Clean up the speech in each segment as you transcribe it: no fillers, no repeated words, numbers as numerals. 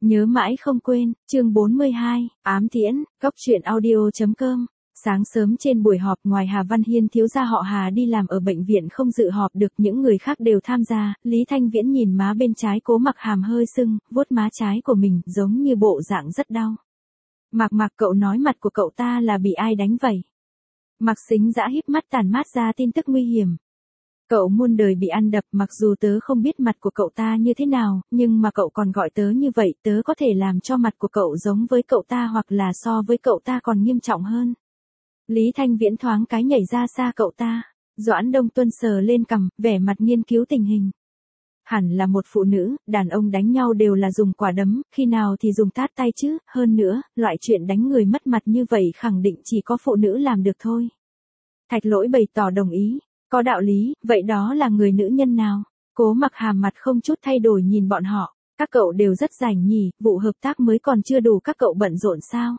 Nhớ mãi không quên, chương 42, ám tiễn, góc truyện audio.com. Sáng sớm trên buổi họp, ngoài Hà Văn Hiên thiếu gia họ Hà đi làm ở bệnh viện không dự họp được, những người khác đều tham gia. Lý Thanh Viễn nhìn má bên trái Cố Mặc Hàm hơi sưng, vuốt má trái của mình, giống như bộ dạng rất đau. Mạc, cậu nói mặt của cậu ta là bị ai đánh vậy? Mạc Sính Dã híp mắt tản mát ra tin tức nguy hiểm. Cậu muôn đời bị ăn đập, mặc dù tớ không biết mặt của cậu ta như thế nào, nhưng mà cậu còn gọi tớ như vậy, tớ có thể làm cho mặt của cậu giống với cậu ta hoặc là so với cậu ta còn nghiêm trọng hơn. Lý Thanh Viễn thoáng cái nhảy ra xa cậu ta. Doãn Đông Tuân sờ lên cằm, vẻ mặt nghiên cứu tình hình. Hẳn là một phụ nữ, đàn ông đánh nhau đều là dùng quả đấm, khi nào thì dùng tát tay chứ, hơn nữa, loại chuyện đánh người mất mặt như vậy khẳng định chỉ có phụ nữ làm được thôi. Thạch Lỗi bày tỏ đồng ý. Có đạo lý, vậy đó là người nữ nhân nào? Cố Mặc Hàm mặt không chút thay đổi nhìn bọn họ. Các cậu đều rất rảnh nhỉ, vụ hợp tác mới còn chưa đủ, các cậu bận rộn sao?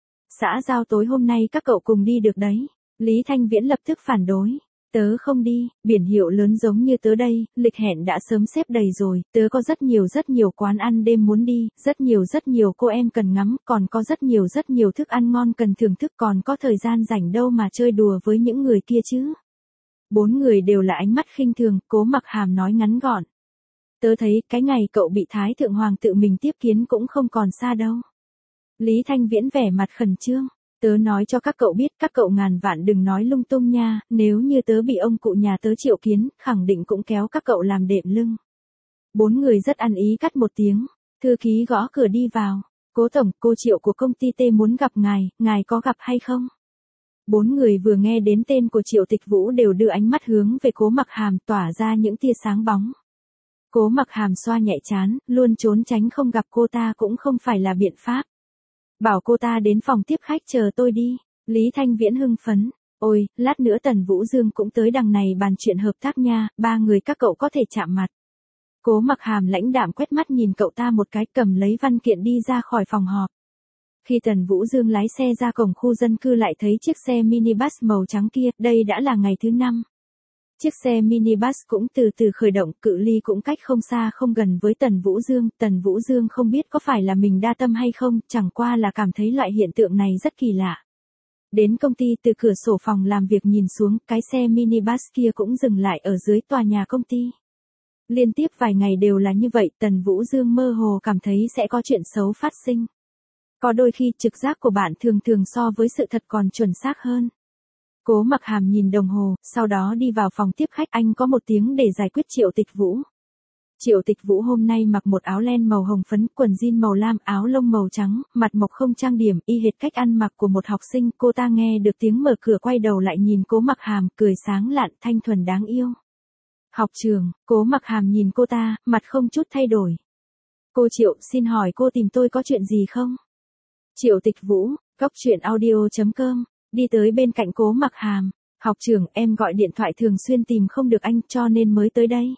Xã giao tối hôm nay các cậu cùng đi được đấy. Lý Thanh Viễn lập tức phản đối. Tớ không đi, biển hiệu lớn giống như tớ đây, lịch hẹn đã sớm xếp đầy rồi, tớ có rất nhiều quán ăn đêm muốn đi, rất nhiều cô em cần ngắm, còn có rất nhiều thức ăn ngon cần thưởng thức, còn có thời gian rảnh đâu mà chơi đùa với những người kia chứ. Bốn người đều là ánh mắt khinh thường, Cố Mặc Hàm nói ngắn gọn. Tớ thấy cái ngày cậu bị Thái Thượng Hoàng tự mình tiếp kiến cũng không còn xa đâu. Lý Thanh Viễn vẻ mặt khẩn trương. Tớ nói cho các cậu biết, các cậu ngàn vạn đừng nói lung tung nha, nếu như tớ bị ông cụ nhà tớ triệu kiến, khẳng định cũng kéo các cậu làm đệm lưng. Bốn người rất ăn ý cắt một tiếng, thư ký gõ cửa đi vào. Cố tổng, cô Triệu của công ty T muốn gặp ngài có gặp hay không? Bốn người vừa nghe đến tên của Triệu Tịch Vũ đều đưa ánh mắt hướng về Cố Mặc Hàm, tỏa ra những tia sáng bóng. Cố Mặc Hàm xoa nhẹ trán, luôn trốn tránh không gặp cô ta cũng không phải là biện pháp. Bảo cô ta đến phòng tiếp khách chờ tôi đi. Lý Thanh Viễn hưng phấn. Ôi, lát nữa Tần Vũ Dương cũng tới đằng này bàn chuyện hợp tác nha, ba người các cậu có thể chạm mặt. Cố Mặc Hàm lãnh đạm quét mắt nhìn cậu ta một cái, cầm lấy văn kiện đi ra khỏi phòng họp. Khi Tần Vũ Dương lái xe ra cổng khu dân cư lại thấy chiếc xe minibus màu trắng kia, đây đã là ngày thứ 5. Chiếc xe minibus cũng từ từ khởi động, cự ly cũng cách không xa không gần với Tần Vũ Dương không biết có phải là mình đa tâm hay không, chẳng qua là cảm thấy loại hiện tượng này rất kỳ lạ. Đến công ty, từ cửa sổ phòng làm việc nhìn xuống, cái xe minibus kia cũng dừng lại ở dưới tòa nhà công ty. Liên tiếp vài ngày đều là như vậy, Tần Vũ Dương mơ hồ cảm thấy sẽ có chuyện xấu phát sinh. Có đôi khi trực giác của bạn thường so với sự thật còn chuẩn xác hơn. Cố Mặc Hàm nhìn đồng hồ, sau đó đi vào phòng tiếp khách. Anh có một tiếng để giải quyết Triệu Tịch Vũ. Triệu Tịch Vũ hôm nay mặc một áo len màu hồng phấn, quần jean màu lam, áo lông màu trắng, mặt mộc không trang điểm, y hệt cách ăn mặc của một học sinh. Cô ta nghe được tiếng mở cửa quay đầu lại nhìn Cố Mặc Hàm, cười sáng lạn, thanh thuần đáng yêu. Học trường, Cố Mặc Hàm nhìn cô ta, mặt không chút thay đổi. Cô Triệu, xin hỏi cô tìm tôi có chuyện gì không? Triệu Tịch Vũ, góc truyện audio.com, đi tới bên cạnh Cố Mặc Hàm. Học trưởng, em gọi điện thoại thường xuyên tìm không được anh cho nên mới tới đây.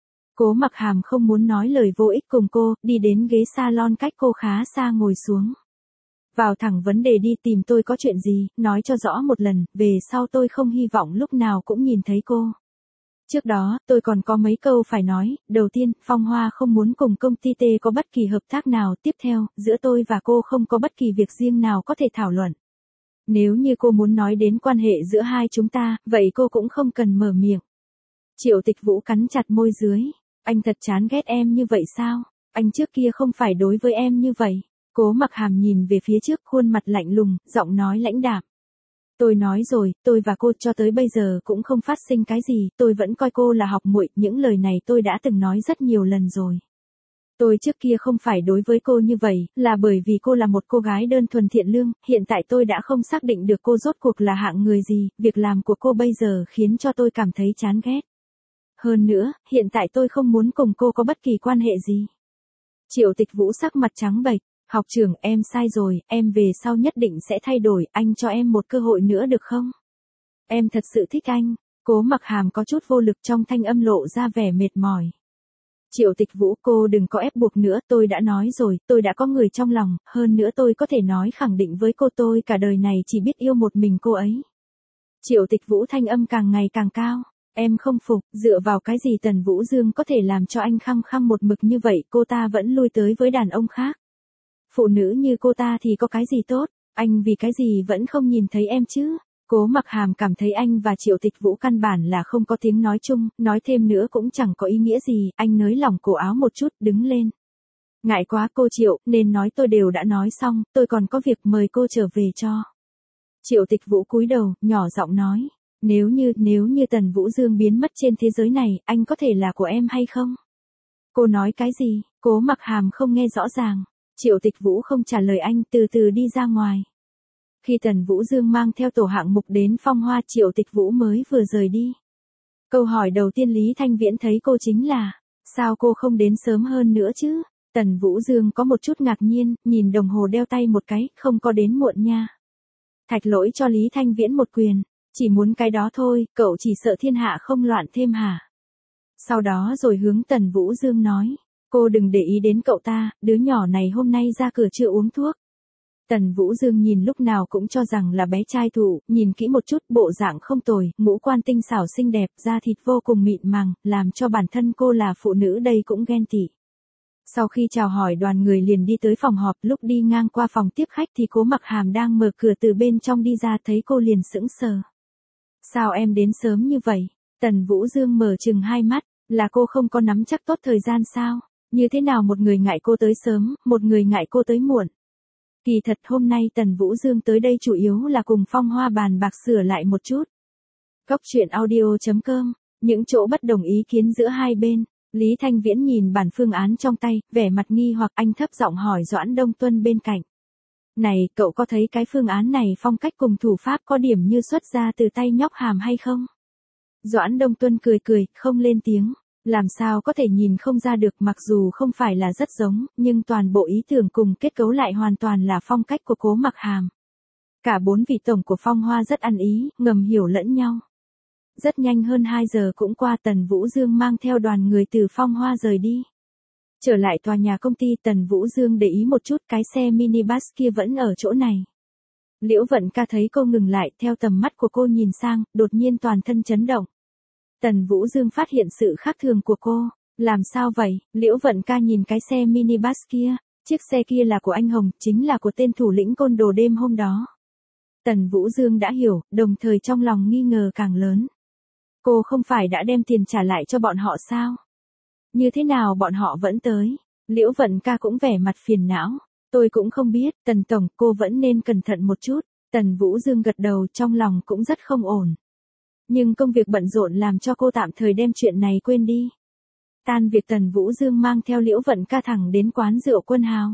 Cố Mặc Hàm không muốn nói lời vô ích cùng cô, đi đến ghế salon cách cô khá xa ngồi xuống. Vào thẳng vấn đề đi, tìm tôi có chuyện gì, nói cho rõ một lần, về sau tôi không hy vọng lúc nào cũng nhìn thấy cô. Trước đó, tôi còn có mấy câu phải nói. Đầu tiên, Phong Hoa không muốn cùng công ty T có bất kỳ hợp tác nào. Tiếp theo, giữa tôi và cô không có bất kỳ việc riêng nào có thể thảo luận. Nếu như cô muốn nói đến quan hệ giữa hai chúng ta, vậy cô cũng không cần mở miệng. Triệu Tịch Vũ cắn chặt môi dưới. Anh thật chán ghét em như vậy sao? Anh trước kia không phải đối với em như vậy. Cố Mặc Hàm nhìn về phía trước, khuôn mặt lạnh lùng, giọng nói lãnh đạm. Tôi nói rồi, tôi và cô cho tới bây giờ cũng không phát sinh cái gì, tôi vẫn coi cô là học muội, những lời này tôi đã từng nói rất nhiều lần rồi. Tôi trước kia không phải đối với cô như vậy, là bởi vì cô là một cô gái đơn thuần thiện lương, hiện tại tôi đã không xác định được cô rốt cuộc là hạng người gì, việc làm của cô bây giờ khiến cho tôi cảm thấy chán ghét. Hơn nữa, hiện tại tôi không muốn cùng cô có bất kỳ quan hệ gì. Triệu Tịch Vũ sắc mặt trắng bệch. Học trưởng, em sai rồi, em về sau nhất định sẽ thay đổi, anh cho em một cơ hội nữa được không? Em thật sự thích anh. Cố Mặc Hàm có chút vô lực, trong thanh âm lộ ra vẻ mệt mỏi. Triệu Tịch Vũ, cô đừng có ép buộc nữa, tôi đã nói rồi, tôi đã có người trong lòng, hơn nữa tôi có thể nói khẳng định với cô, tôi cả đời này chỉ biết yêu một mình cô ấy. Triệu Tịch Vũ thanh âm càng ngày càng cao. Em không phục, dựa vào cái gì Tần Vũ Dương có thể làm cho anh khăng khăng một mực như vậy, cô ta vẫn lui tới với đàn ông khác. Phụ nữ như cô ta thì có cái gì tốt, anh vì cái gì vẫn không nhìn thấy em chứ? Cố Mặc Hàm cảm thấy anh và Triệu Tịch Vũ căn bản là không có tiếng nói chung, nói thêm nữa cũng chẳng có ý nghĩa gì, anh nới lỏng cổ áo một chút, đứng lên. Ngại quá cô Triệu, nên nói tôi đều đã nói xong, tôi còn có việc mời cô trở về cho. Triệu Tịch Vũ cúi đầu, nhỏ giọng nói, nếu như Tần Vũ Dương biến mất trên thế giới này, anh có thể là của em hay không? Cô nói cái gì? Cố Mặc Hàm không nghe rõ ràng. Triệu Tịch Vũ không trả lời anh, từ từ đi ra ngoài. Khi Tần Vũ Dương mang theo tổ hạng mục đến Phong Hoa, Triệu Tịch Vũ mới vừa rời đi. Câu hỏi đầu tiên Lý Thanh Viễn thấy cô chính là, sao cô không đến sớm hơn nữa chứ? Tần Vũ Dương có một chút ngạc nhiên, nhìn đồng hồ đeo tay một cái, không có đến muộn nha. Thạch Lỗi cho Lý Thanh Viễn một quyền, chỉ muốn cái đó thôi, cậu chỉ sợ thiên hạ không loạn thêm hả? Sau đó rồi hướng Tần Vũ Dương nói, cô đừng để ý đến cậu ta, đứa nhỏ này hôm nay ra cửa chưa uống thuốc. Tần Vũ Dương nhìn lúc nào cũng cho rằng là bé trai thủ, nhìn kỹ một chút, bộ dạng không tồi, ngũ quan tinh xảo xinh đẹp, da thịt vô cùng mịn màng, làm cho bản thân cô là phụ nữ đây cũng ghen tị. Sau khi chào hỏi đoàn người liền đi tới phòng họp, lúc đi ngang qua phòng tiếp khách thì Cố Mặc Hàm đang mở cửa từ bên trong đi ra, thấy cô liền sững sờ. Sao em đến sớm như vậy? Tần Vũ Dương mở trừng hai mắt, là cô không có nắm chắc tốt thời gian sao? Như thế nào một người ngại cô tới sớm, một người ngại cô tới muộn? Kỳ thật hôm nay Tần Vũ Dương tới đây chủ yếu là cùng Phong Hoa bàn bạc sửa lại một chút. Góc truyện audio.com, những chỗ bất đồng ý kiến giữa hai bên. Lý Thanh Viễn nhìn bản phương án trong tay, vẻ mặt nghi hoặc, anh thấp giọng hỏi Doãn Đông Tuân bên cạnh. Này, cậu có thấy cái phương án này phong cách cùng thủ pháp có điểm như xuất ra từ tay nhóc Hàm hay không? Doãn Đông Tuân cười, không lên tiếng. Làm sao có thể nhìn không ra được, mặc dù không phải là rất giống, nhưng toàn bộ ý tưởng cùng kết cấu lại hoàn toàn là phong cách của Cố Mặc Hàm. Cả 4 vị tổng của Phong Hoa rất ăn ý, ngầm hiểu lẫn nhau. Rất nhanh hơn 2 giờ cũng qua, Tần Vũ Dương mang theo đoàn người từ Phong Hoa rời đi. Trở lại tòa nhà công ty, Tần Vũ Dương để ý một chút, cái xe minibus kia vẫn ở chỗ này. Liễu Vận Ca thấy cô ngừng lại, theo tầm mắt của cô nhìn sang, đột nhiên toàn thân chấn động. Tần Vũ Dương phát hiện sự khác thường của cô. Làm sao vậy? Liễu Vận Ca nhìn cái xe minibus kia. Chiếc xe kia là của anh Hồng, chính là của tên thủ lĩnh côn đồ đêm hôm đó. Tần Vũ Dương đã hiểu, đồng thời trong lòng nghi ngờ càng lớn. Cô không phải đã đem tiền trả lại cho bọn họ sao? Như thế nào bọn họ vẫn tới? Liễu Vận Ca cũng vẻ mặt phiền não. Tôi cũng không biết, Tần Tổng, cô vẫn nên cẩn thận một chút. Tần Vũ Dương gật đầu, trong lòng cũng rất không ổn. Nhưng công việc bận rộn làm cho cô tạm thời đem chuyện này quên đi. Tan việc, Tần Vũ Dương mang theo Liễu Vận Ca thẳng đến quán rượu Quân Hào.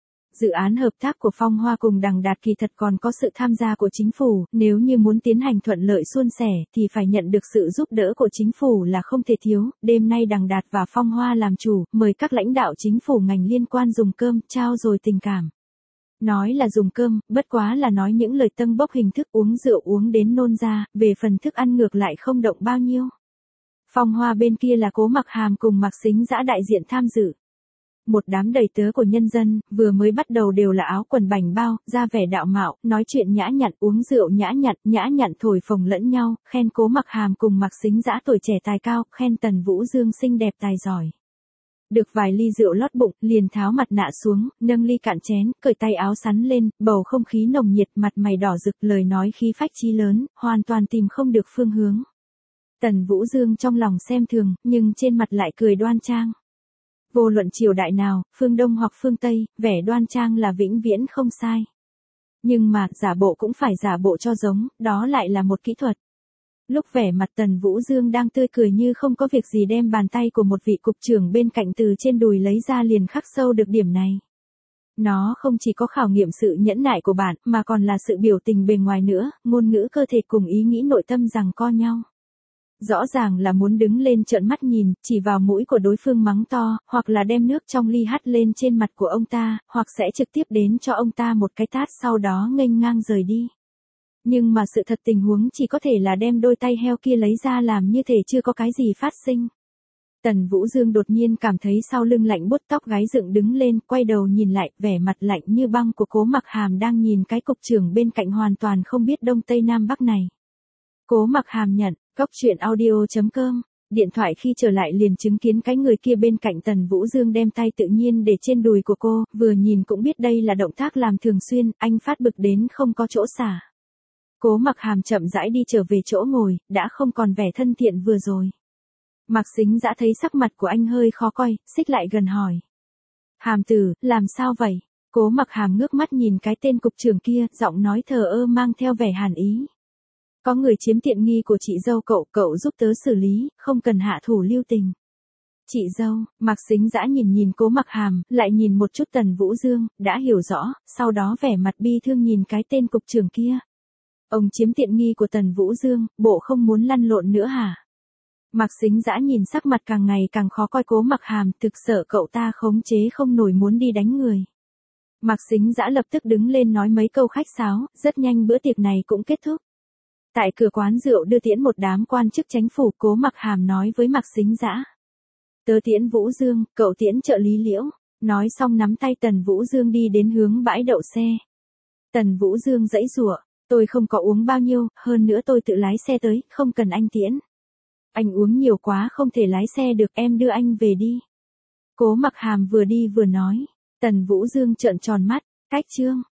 Dự án hợp tác của Phong Hoa cùng Đằng Đạt kỳ thật còn có sự tham gia của chính phủ, nếu như muốn tiến hành thuận lợi suôn sẻ thì phải nhận được sự giúp đỡ của chính phủ là không thể thiếu. Đêm nay Đằng Đạt và Phong Hoa làm chủ, mời các lãnh đạo chính phủ ngành liên quan dùng cơm, trao dồi tình cảm. Nói là dùng cơm, bất quá là nói những lời tâng bốc hình thức uống rượu uống đến nôn ra, về phần thức ăn ngược lại không động bao nhiêu. Phong Hoa bên kia là Cố Mặc Hàm cùng Mạc Sính Dã đại diện tham dự. Một đám đầy tớ của nhân dân, vừa mới bắt đầu đều là áo quần bảnh bao, ra vẻ đạo mạo, nói chuyện nhã nhặn, uống rượu nhã nhặn thổi phồng lẫn nhau, khen Cố Mặc Hàm cùng Mạc Sính Dã tuổi trẻ tài cao, khen Tần Vũ Dương xinh đẹp tài giỏi. Được vài ly rượu lót bụng, liền tháo mặt nạ xuống, nâng ly cạn chén, cởi tay áo sắn lên, bầu không khí nồng nhiệt, mặt mày đỏ rực, lời nói khí phách chí lớn, hoàn toàn tìm không được phương hướng. Tần Vũ Dương trong lòng xem thường, nhưng trên mặt lại cười đoan trang. Vô luận triều đại nào, phương Đông hoặc phương Tây, vẻ đoan trang là vĩnh viễn không sai. Nhưng mà, giả bộ cũng phải giả bộ cho giống, đó lại là một kỹ thuật. Lúc vẻ mặt Tần Vũ Dương đang tươi cười như không có việc gì, đem bàn tay của một vị cục trưởng bên cạnh từ trên đùi lấy ra, liền khắc sâu được điểm này. Nó không chỉ có khảo nghiệm sự nhẫn nại của bạn, mà còn là sự biểu tình bề ngoài nữa, ngôn ngữ cơ thể cùng ý nghĩ nội tâm giằng co nhau. Rõ ràng là muốn đứng lên trợn mắt nhìn, chỉ vào mũi của đối phương mắng to, hoặc là đem nước trong ly hắt lên trên mặt của ông ta, hoặc sẽ trực tiếp đến cho ông ta một cái tát sau đó nghênh ngang rời đi. Nhưng mà sự thật tình huống chỉ có thể là đem đôi tay heo kia lấy ra làm như thể chưa có cái gì phát sinh. Tần Vũ Dương đột nhiên cảm thấy sau lưng lạnh buốt, tóc gáy dựng đứng lên, quay đầu nhìn lại, vẻ mặt lạnh như băng của Cố Mặc Hàm đang nhìn cái cục trưởng bên cạnh hoàn toàn không biết đông tây nam bắc này. Cố Mặc Hàm nhận, góc truyện audio.com Điện thoại khi trở lại liền chứng kiến cái người kia bên cạnh Tần Vũ Dương đem tay tự nhiên để trên đùi của cô, vừa nhìn cũng biết đây là động tác làm thường xuyên, anh phát bực đến không có chỗ xả. Cố Mặc Hàm chậm rãi đi trở về chỗ ngồi, đã không còn vẻ thân thiện vừa rồi. Mạc Sính Dã thấy sắc mặt của anh hơi khó coi, xích lại gần hỏi. Hàm tử, làm sao vậy? Cố Mặc Hàm ngước mắt nhìn cái tên cục trưởng kia, giọng nói thờ ơ mang theo vẻ hàn ý. Có người chiếm tiện nghi của chị dâu cậu, cậu giúp tớ xử lý, không cần hạ thủ lưu tình. Chị dâu, Mạc Sính Dã nhìn nhìn Cố Mặc Hàm, lại nhìn một chút Tần Vũ Dương, đã hiểu rõ, sau đó vẻ mặt bi thương nhìn cái tên cục trưởng kia. Ông chiếm tiện nghi của Tần Vũ Dương, bộ không muốn lăn lộn nữa hả? Mạc Sính Dã nhìn sắc mặt càng ngày càng khó coi Cố Mặc Hàm, thực sợ cậu ta khống chế không nổi muốn đi đánh người. Mạc Sính Dã lập tức đứng lên nói mấy câu khách sáo, rất nhanh bữa tiệc này cũng kết thúc. Tại cửa quán rượu đưa tiễn một đám quan chức chính phủ, Cố Mặc Hàm nói với Mạc Sính Dã. Tớ tiễn Vũ Dương, cậu tiễn trợ lý Liễu. Nói xong nắm tay Tần Vũ Dương đi đến hướng bãi đậu xe. Tần Vũ Dương giãy giụa, tôi không có uống bao nhiêu, hơn nữa tôi tự lái xe tới, không cần anh tiễn. Anh uống nhiều quá không thể lái xe được, em đưa anh về đi. Cố Mặc Hàm vừa đi vừa nói. Tần Vũ Dương trợn tròn mắt, cách chương.